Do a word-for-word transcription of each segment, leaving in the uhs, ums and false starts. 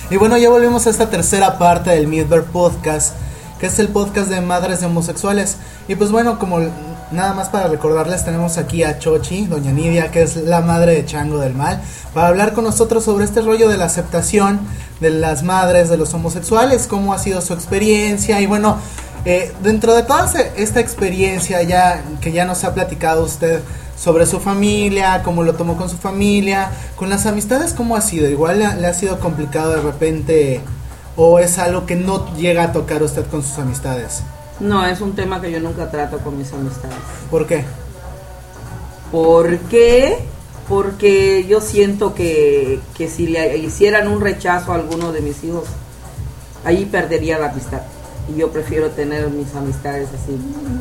Y bueno, ya volvemos a esta tercera parte del Midver Podcast, que es el podcast de madres de homosexuales. Y pues bueno, como nada más para recordarles, tenemos aquí a Chochi, doña Nidia, que es la madre de Chango del Mal, para hablar con nosotros sobre este rollo de la aceptación de las madres de los homosexuales, cómo ha sido su experiencia. Y bueno, eh, dentro de toda esta experiencia ya que ya nos ha platicado usted sobre su familia, cómo lo tomó con su familia, con las amistades, ¿cómo ha sido? Igual le, le ha sido complicado de repente, o es algo que no llega a tocar usted con sus amistades. No, es un tema que yo nunca trato con mis amistades. ¿Por qué? ¿Por qué? Porque yo siento que, que si le hicieran un rechazo a alguno de mis hijos, ahí perdería la amistad. Y yo prefiero tener mis amistades así.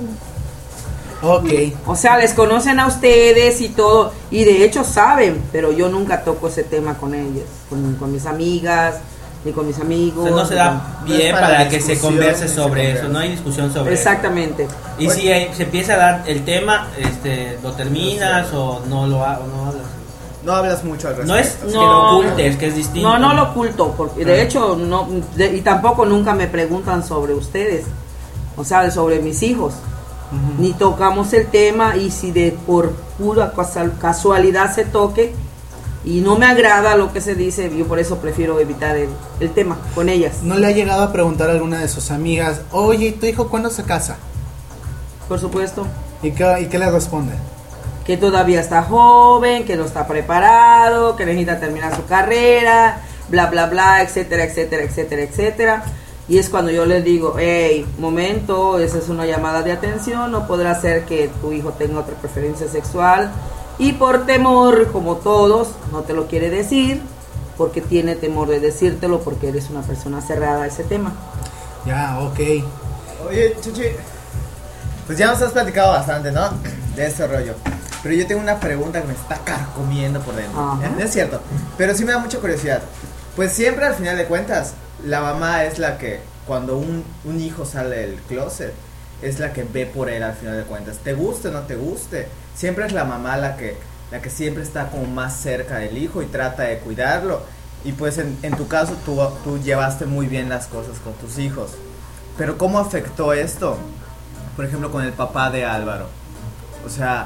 Ok. O sea, les conocen a ustedes y todo, y de hecho saben, pero yo nunca toco ese tema con ellas, con, con mis amigas, ni con mis amigos. O sea, no se da bien para, para que se converse sobre eso, no hay discusión sobre Exactamente. eso. Y bueno, si hay, se empieza a dar el tema, este, ¿lo terminas o no lo ha, o no hablas? No hablas mucho al respecto. No es no, que lo ocultes, que es distinto. No, no lo oculto, porque de hecho, no, de, y tampoco nunca me preguntan sobre ustedes, o sea, sobre mis hijos. Uh-huh. Ni tocamos el tema, y si de por pura casualidad se toque y no me agrada lo que se dice, yo por eso prefiero evitar el, el tema con ellas. ¿No le ha llegado a preguntar a alguna de sus amigas, oye, ¿tu hijo cuándo se casa? Por supuesto. ¿Y qué, y qué le responde? Que todavía está joven, que no está preparado, que necesita terminar su carrera, bla bla bla, etcétera, etcétera, etcétera, etcétera. Y es cuando yo les digo, hey, momento, esa es una llamada de atención, no podrá ser que tu hijo tenga otra preferencia sexual, y por temor, como todos, no te lo quiere decir, porque tiene temor de decírtelo, porque eres una persona cerrada a ese tema. Ya, ok. Oye, Chuchi, pues ya nos has platicado bastante, ¿no? De este rollo. Pero yo tengo una pregunta que me está carcomiendo por dentro. Ajá. No es cierto, pero sí me da mucha curiosidad. Pues siempre al final de cuentas, la mamá es la que, cuando un, un hijo sale del closet, es la que ve por él al final de cuentas. Te guste o no te guste, siempre es la mamá la que, la que siempre está como más cerca del hijo y trata de cuidarlo. Y pues en, en tu caso tú, tú llevaste muy bien las cosas con tus hijos. Pero ¿cómo afectó esto? Por ejemplo, con el papá de Álvaro. O sea,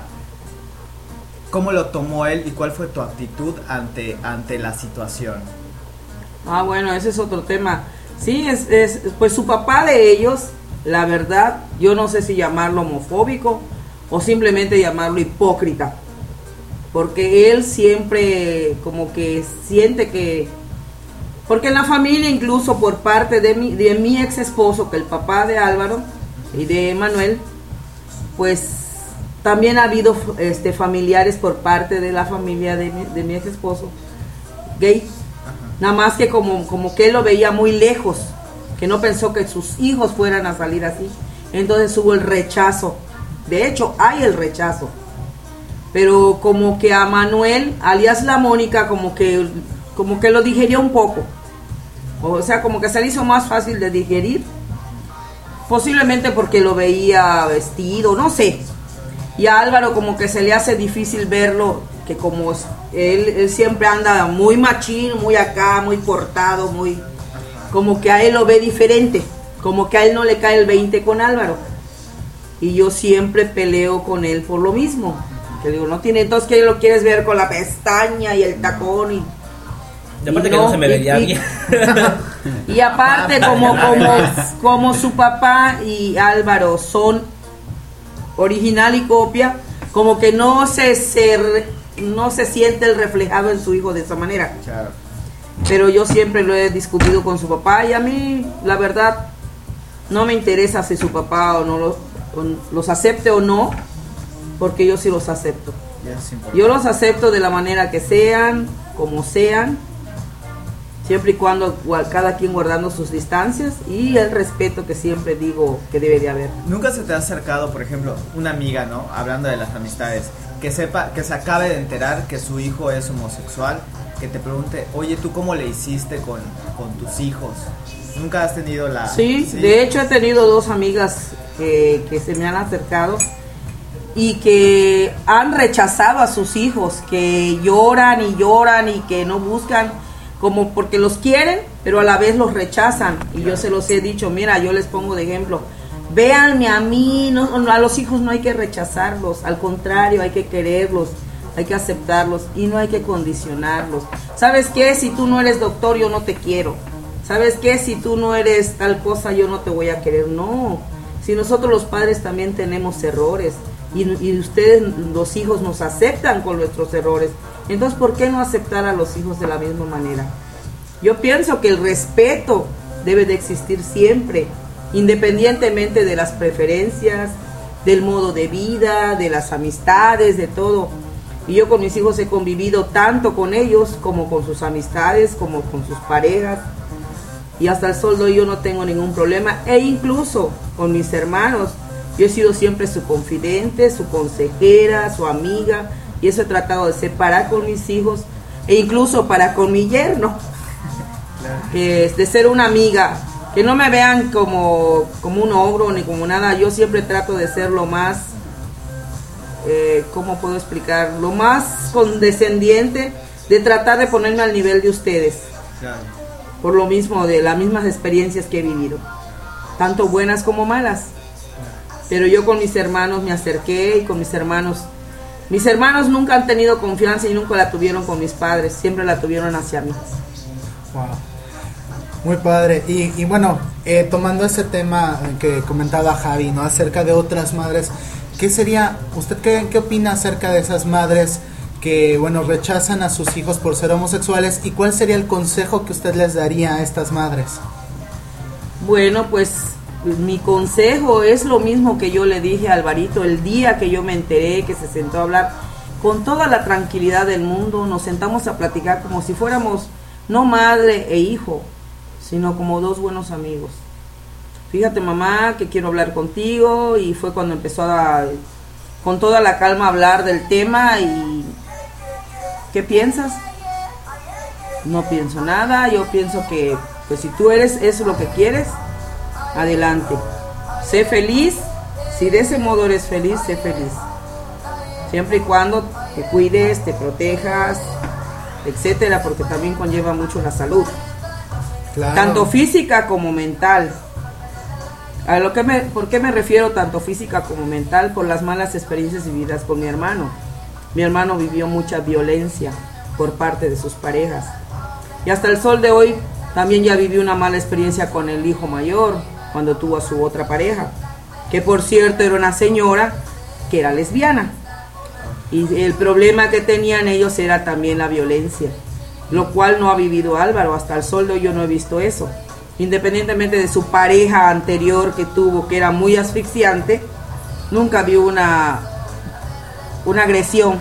¿cómo lo tomó él y cuál fue tu actitud ante, ante la situación? Ah, bueno, ese es otro tema. Sí, es, es pues su papá de ellos, la verdad, yo no sé si llamarlo homofóbico o simplemente llamarlo hipócrita, porque él siempre como que siente que, porque en la familia, incluso por parte de mi, de mi ex esposo, que el papá de Álvaro y de Manuel, pues también ha habido este familiares por parte de la familia de mi, de mi ex esposo gay. Nada más que como, como que él lo veía muy lejos, que no pensó que sus hijos fueran a salir así. Entonces hubo el rechazo. De hecho, hay el rechazo. Pero como que a Manuel, alias la Mónica, como que, como que lo digerió un poco. O sea, como que se le hizo más fácil de digerir. Posiblemente porque lo veía vestido, no sé. Y a Álvaro como que se le hace difícil verlo, que como él, él siempre anda muy machín, muy acá, muy portado, muy, como que a él lo ve diferente, como que a él no le cae el veinte con Álvaro. Y yo siempre peleo con él por lo mismo, que digo, no tiene, entonces que lo quieres ver con la pestaña y el tacón y... Y aparte y que no, no se me vería y, bien. Y aparte como, como, como su papá y Álvaro son original y copia, como que no se, se no se siente el reflejado en su hijo de esa manera. Claro. Pero yo siempre lo he discutido con su papá, y a mí la verdad no me interesa si su papá o no los, o los acepte o no, porque yo sí los acepto. Yo los acepto de la manera que sean, como sean, siempre y cuando cada quien guardando sus distancias y el respeto que siempre digo que debe de haber. ¿Nunca se te ha acercado, por ejemplo, una amiga, ¿no? Hablando de las amistades, que sepa, que se acabe de enterar que su hijo es homosexual, que te pregunte, oye, ¿tú cómo le hiciste con, con tus hijos? ¿Nunca has tenido la...? Sí, ¿sí? De hecho he tenido dos amigas que, que se me han acercado y que han rechazado a sus hijos, que lloran y lloran y que no buscan, como porque los quieren, pero a la vez los rechazan. Y yo se los he dicho, mira, yo les pongo de ejemplo, véanme a mí, no, a los hijos no hay que rechazarlos, al contrario, hay que quererlos, hay que aceptarlos y no hay que condicionarlos. ¿Sabes qué? Si tú no eres doctor, yo no te quiero. ¿Sabes qué? Si tú no eres tal cosa, yo no te voy a querer. No, si nosotros los padres también tenemos errores y, y ustedes, los hijos, nos aceptan con nuestros errores, entonces ¿por qué no aceptar a los hijos de la misma manera? Yo pienso que el respeto debe de existir siempre, independientemente de las preferencias, del modo de vida, de las amistades, de todo. Y yo con mis hijos he convivido tanto con ellos como con sus amistades, como con sus parejas. Y hasta el sol de hoy yo no tengo ningún problema. E incluso con mis hermanos, yo he sido siempre su confidente, su consejera, su amiga. Y eso he tratado de ser para con mis hijos e incluso para con mi yerno. Eh, de ser una amiga. Que no me vean como, como un ogro ni como nada. Yo siempre trato de ser lo más, eh, ¿cómo puedo explicar? Lo más condescendiente, de tratar de ponerme al nivel de ustedes. Claro. Por lo mismo, de las mismas experiencias que he vivido, tanto buenas como malas. Pero yo con mis hermanos me acerqué y con mis hermanos, mis hermanos nunca han tenido confianza y nunca la tuvieron con mis padres, siempre la tuvieron hacia mí. Wow. Muy padre. Y, y bueno, eh, tomando ese tema que comentaba Javi, ¿no? Acerca de otras madres, ¿qué sería, usted qué, qué opina acerca de esas madres que, bueno, rechazan a sus hijos por ser homosexuales? ¿Y cuál sería el consejo que usted les daría a estas madres? Bueno, pues mi consejo es lo mismo que yo le dije a Alvarito el día que yo me enteré, que se sentó a hablar con toda la tranquilidad del mundo. Nos sentamos a platicar como si fuéramos no madre e hijo, sino como dos buenos amigos. Fíjate, mamá, que quiero hablar contigo. Y fue cuando empezó a, con toda la calma, a hablar del tema. Y ¿qué piensas? No pienso nada. Yo pienso que pues si tú eres eso lo que quieres, adelante, sé feliz. Si de ese modo eres feliz, sé feliz, siempre y cuando te cuides, te protejas, etcétera, porque también conlleva mucho la salud. Claro. Tanto física como mental. A lo que me, ¿por qué me refiero tanto física como mental? Por las malas experiencias vividas con mi hermano. Mi hermano vivió mucha violencia por parte de sus parejas. Y hasta el sol de hoy también ya vivió una mala experiencia con el hijo mayor, cuando tuvo a su otra pareja, que por cierto era una señora que era lesbiana. Y el problema que tenían ellos era también la violencia, lo cual no ha vivido Álvaro. Hasta el sol de hoy yo no he visto eso. Independientemente de su pareja anterior que tuvo, que era muy asfixiante, nunca vio una, una agresión.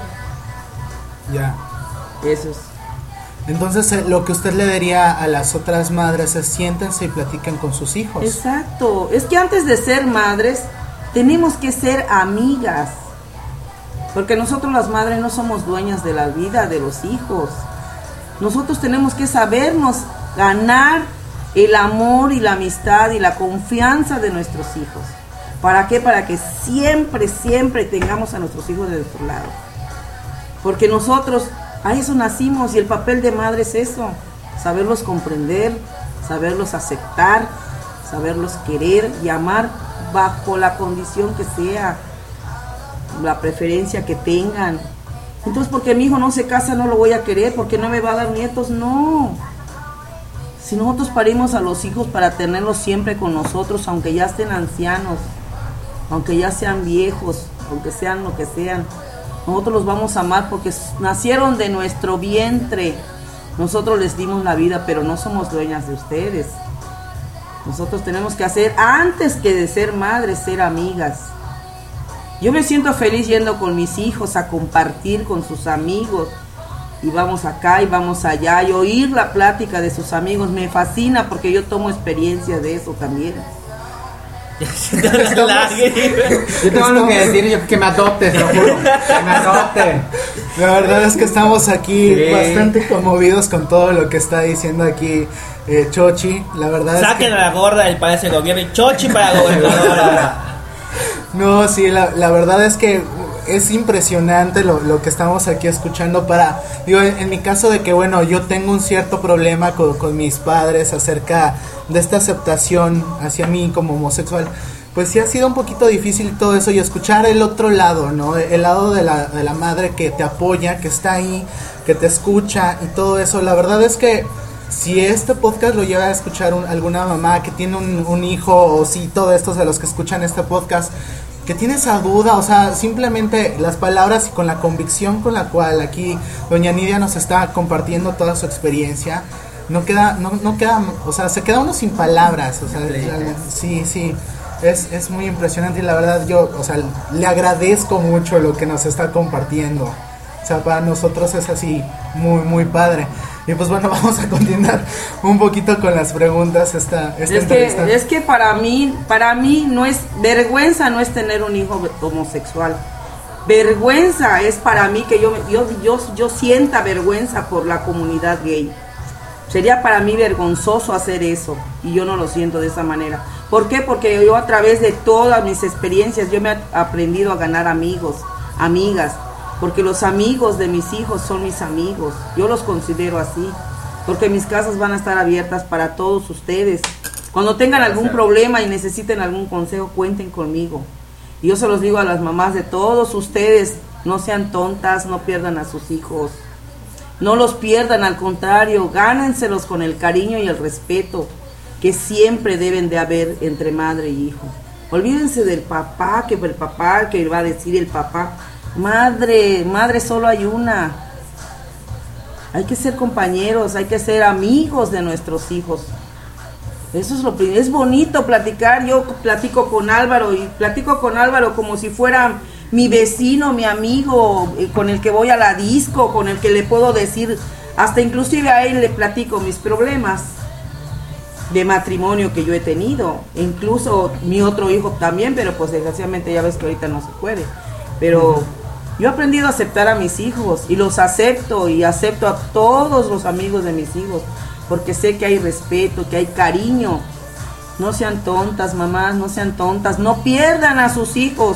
Ya. Eso es. Entonces, eh, lo que usted le diría a las otras madres es siéntense y platiquen con sus hijos. Exacto. Es que antes de ser madres, tenemos que ser amigas. Porque nosotros las madres no somos dueñas de la vida de los hijos. Nosotros tenemos que sabernos ganar el amor y la amistad y la confianza de nuestros hijos. ¿Para qué? Para que siempre, siempre tengamos a nuestros hijos de nuestro lado. Porque nosotros a eso nacimos y el papel de madre es eso. Saberlos comprender, saberlos aceptar, saberlos querer y amar bajo la condición que sea, la preferencia que tengan. Entonces, porque mi hijo no se casa, no lo voy a querer, porque no me va a dar nietos. No. Si nosotros parimos a los hijos para tenerlos siempre con nosotros, aunque ya estén ancianos, aunque ya sean viejos, aunque sean lo que sean, nosotros los vamos a amar porque nacieron de nuestro vientre. Nosotros les dimos la vida, pero no somos dueñas de ustedes. Nosotros tenemos que hacer, antes que de ser madres, ser amigas. Yo me siento feliz yendo con mis hijos a compartir con sus amigos. Y vamos acá y vamos allá y oír la plática de sus amigos. Me fascina porque yo tomo experiencia de eso también. Yo tengo algo que decir, yo, que me adoptes, lo juro, que me adopten. La verdad es que estamos aquí Sí. bastante conmovidos con todo lo que está diciendo aquí eh, Chochi. La verdad Saquen es que... a la gorda del Palacio de Gobierno y Chochi para gobernadora. No, sí, la, la verdad es que es impresionante lo, lo que estamos aquí escuchando para, digo, en, en mi caso de que, bueno, yo tengo un cierto problema con, con mis padres acerca de esta aceptación hacia mí como homosexual. Pues sí ha sido un poquito difícil todo eso y escuchar el otro lado, ¿no? El lado de la, de la madre que te apoya, que está ahí, que te escucha y todo eso. La verdad es que si este podcast lo llega a escuchar un, alguna mamá que tiene un, un hijo, o si todos estos de los que escuchan este podcast, que tiene esa duda, o sea, simplemente las palabras y con la convicción con la cual aquí doña Nidia nos está compartiendo toda su experiencia, no queda, no, no queda, o sea, se queda uno sin palabras, o sea, sí, sí. Es, es muy impresionante y la verdad yo, o sea, le agradezco mucho lo que nos está compartiendo. O sea, para nosotros es así muy, muy padre. Y pues bueno, vamos a continuar un poquito con las preguntas esta, esta es entrevista. que es que para mí, para mí no es vergüenza no es tener un hijo homosexual. Vergüenza es para mí que yo yo yo yo sienta vergüenza por la comunidad gay. Sería para mí vergonzoso hacer eso y yo no lo siento de esa manera. ¿Por qué? Porque yo a través de todas mis experiencias yo me he aprendido a ganar amigos, amigas, porque los amigos de mis hijos son mis amigos, yo los considero así, porque mis casas van a estar abiertas para todos ustedes. Cuando tengan algún problema y necesiten algún consejo, cuenten conmigo. Y yo se los digo a las mamás de todos ustedes, no sean tontas, no pierdan a sus hijos. No los pierdan, al contrario, gánenselos con el cariño y el respeto que siempre deben de haber entre madre y hijo. Olvídense del papá, que el papá, que va a decir el papá. Madre, madre solo hay una. Hay que ser compañeros, hay que ser amigos de nuestros hijos. Eso es lo primero. Es bonito platicar. Yo platico con Álvaro y platico con Álvaro como si fuera mi vecino, mi amigo, con el que voy a la disco, con el que le puedo decir, hasta inclusive a él le platico mis problemas de matrimonio que yo he tenido, incluso mi otro hijo también, pero pues desgraciadamente ya ves que ahorita no se puede, pero yo he aprendido a aceptar a mis hijos y los acepto y acepto a todos los amigos de mis hijos, porque sé que hay respeto, que hay cariño. No sean tontas, mamás, no sean tontas, no pierdan a sus hijos,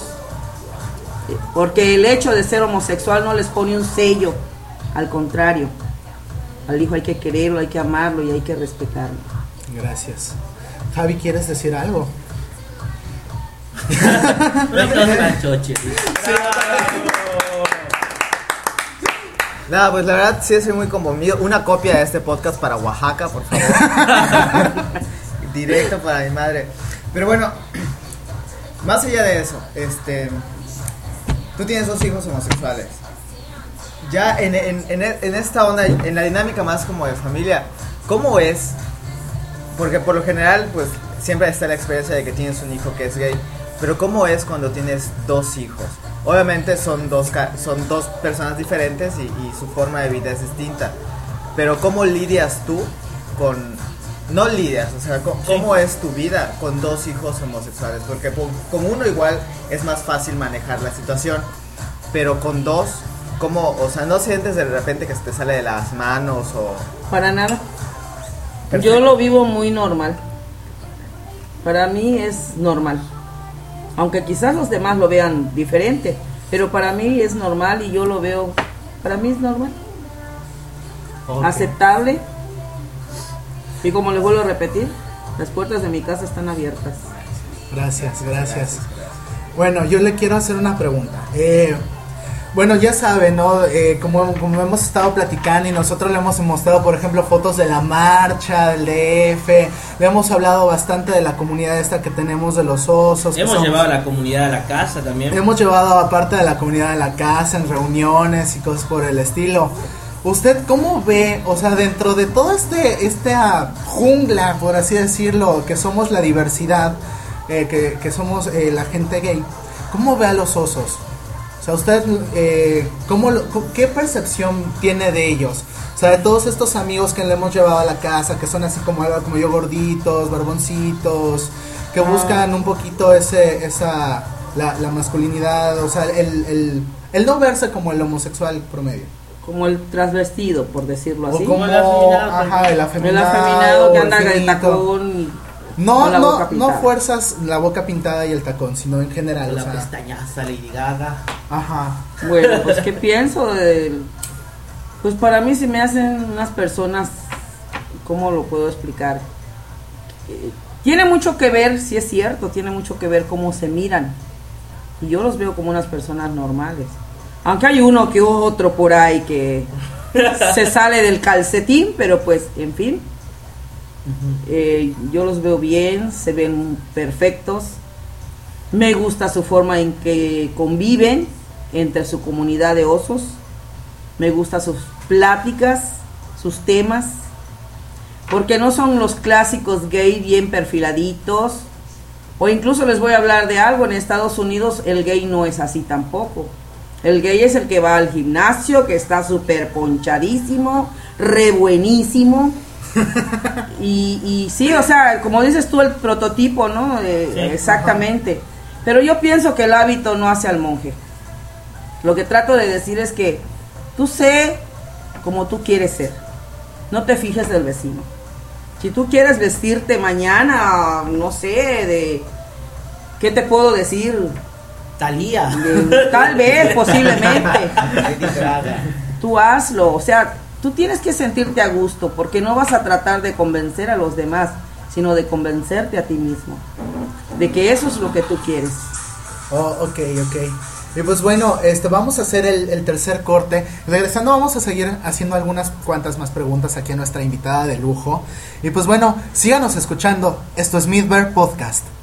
porque el hecho de ser homosexual no les pone un sello, al contrario, al hijo hay que quererlo, hay que amarlo y hay que respetarlo. Gracias. Javi, ¿quieres decir algo? Nada, pues la verdad sí soy muy conmovido. Una copia de este podcast para Oaxaca, por favor. Directo para mi madre. Pero bueno, más allá de eso, este, tú tienes dos hijos homosexuales. Ya en, en, en, en esta onda, en la dinámica más como de familia, ¿cómo es? Porque por lo general, pues siempre está la experiencia de que tienes un hijo que es gay. Pero ¿cómo es cuando tienes dos hijos? Obviamente son dos, son dos personas diferentes y, y su forma de vida es distinta. Pero ¿cómo lidias tú con... No lidias, o sea, ¿cómo, cómo es tu vida con dos hijos homosexuales? Porque con uno igual es más fácil manejar la situación. Pero con dos, ¿cómo? O sea, ¿no sientes de repente que se te sale de las manos o...? Para nada. Perfecto. Yo lo vivo muy normal. Para mí es normal. Aunque quizás los demás lo vean diferente, pero para mí es normal y yo lo veo, para mí es normal. Okay. Aceptable. Y como les vuelvo a repetir, las puertas de mi casa están abiertas. Gracias, gracias. Bueno, yo le quiero hacer una pregunta. Eh, bueno, ya saben, ¿no? Eh, como, como hemos estado platicando y nosotros le hemos mostrado, por ejemplo, fotos de la marcha, del D F, le hemos hablado bastante de la comunidad esta que tenemos de los osos. Hemos llevado a la comunidad a la casa también. Hemos llevado a parte de la comunidad a la casa, en reuniones y cosas por el estilo. ¿Usted cómo ve, o sea, dentro de toda este, esta jungla, por así decirlo, que somos la diversidad, eh, que, que somos eh, la gente gay, cómo ve a los osos? O sea, usted, eh, ¿cómo lo, ¿qué percepción tiene de ellos? O sea, de todos estos amigos que le hemos llevado a la casa, que son así como, como yo, gorditos, barboncitos, que buscan un poquito ese, esa, la, la masculinidad, o sea, el, el, el no verse como el homosexual promedio. Como el transvestido, por decirlo así. O como, el afeminado, ajá, el afeminado, el afeminado que anda el el tacón y no, con la no, boca no pintada. fuerzas la boca pintada y el tacón, sino en general. La o sea, pestañaza, Lady Gaga. Ajá. Bueno, pues ¿qué pienso? De, pues para mí se me hacen unas personas, ¿cómo lo puedo explicar? Eh, tiene mucho que ver, sí es cierto, tiene mucho que ver cómo se miran. Y yo los veo como unas personas normales. Aunque hay uno que otro por ahí que se sale del calcetín, pero pues, en fin. Eh, yo los veo bien, se ven perfectos. Me gusta su forma en que conviven entre su comunidad de osos. Me gusta sus pláticas, sus temas, porque no son los clásicos gay bien perfiladitos. O incluso les voy a hablar de algo, en Estados Unidos el gay no es así tampoco. El gay es el que va al gimnasio, que está súper ponchadísimo, re buenísimo. Y, y sí, o sea, como dices tú, el prototipo, ¿no? Eh, sí, exactamente. Ajá. Pero yo pienso que el hábito no hace al monje. Lo que trato de decir es que tú sé como tú quieres ser. No te fijes del vecino. Si tú quieres vestirte mañana, no sé, de... ¿qué te puedo decir? Talía. De, tal vez, posiblemente. Tú hazlo, o sea, tú tienes que sentirte a gusto, porque no vas a tratar de convencer a los demás, sino de convencerte a ti mismo, de que eso es lo que tú quieres. Oh, ok, ok. Y pues bueno, este, vamos a hacer el, el tercer corte. Regresando vamos a seguir haciendo algunas cuantas más preguntas aquí a nuestra invitada de lujo. Y pues bueno, síganos escuchando. Esto es Midver Podcast.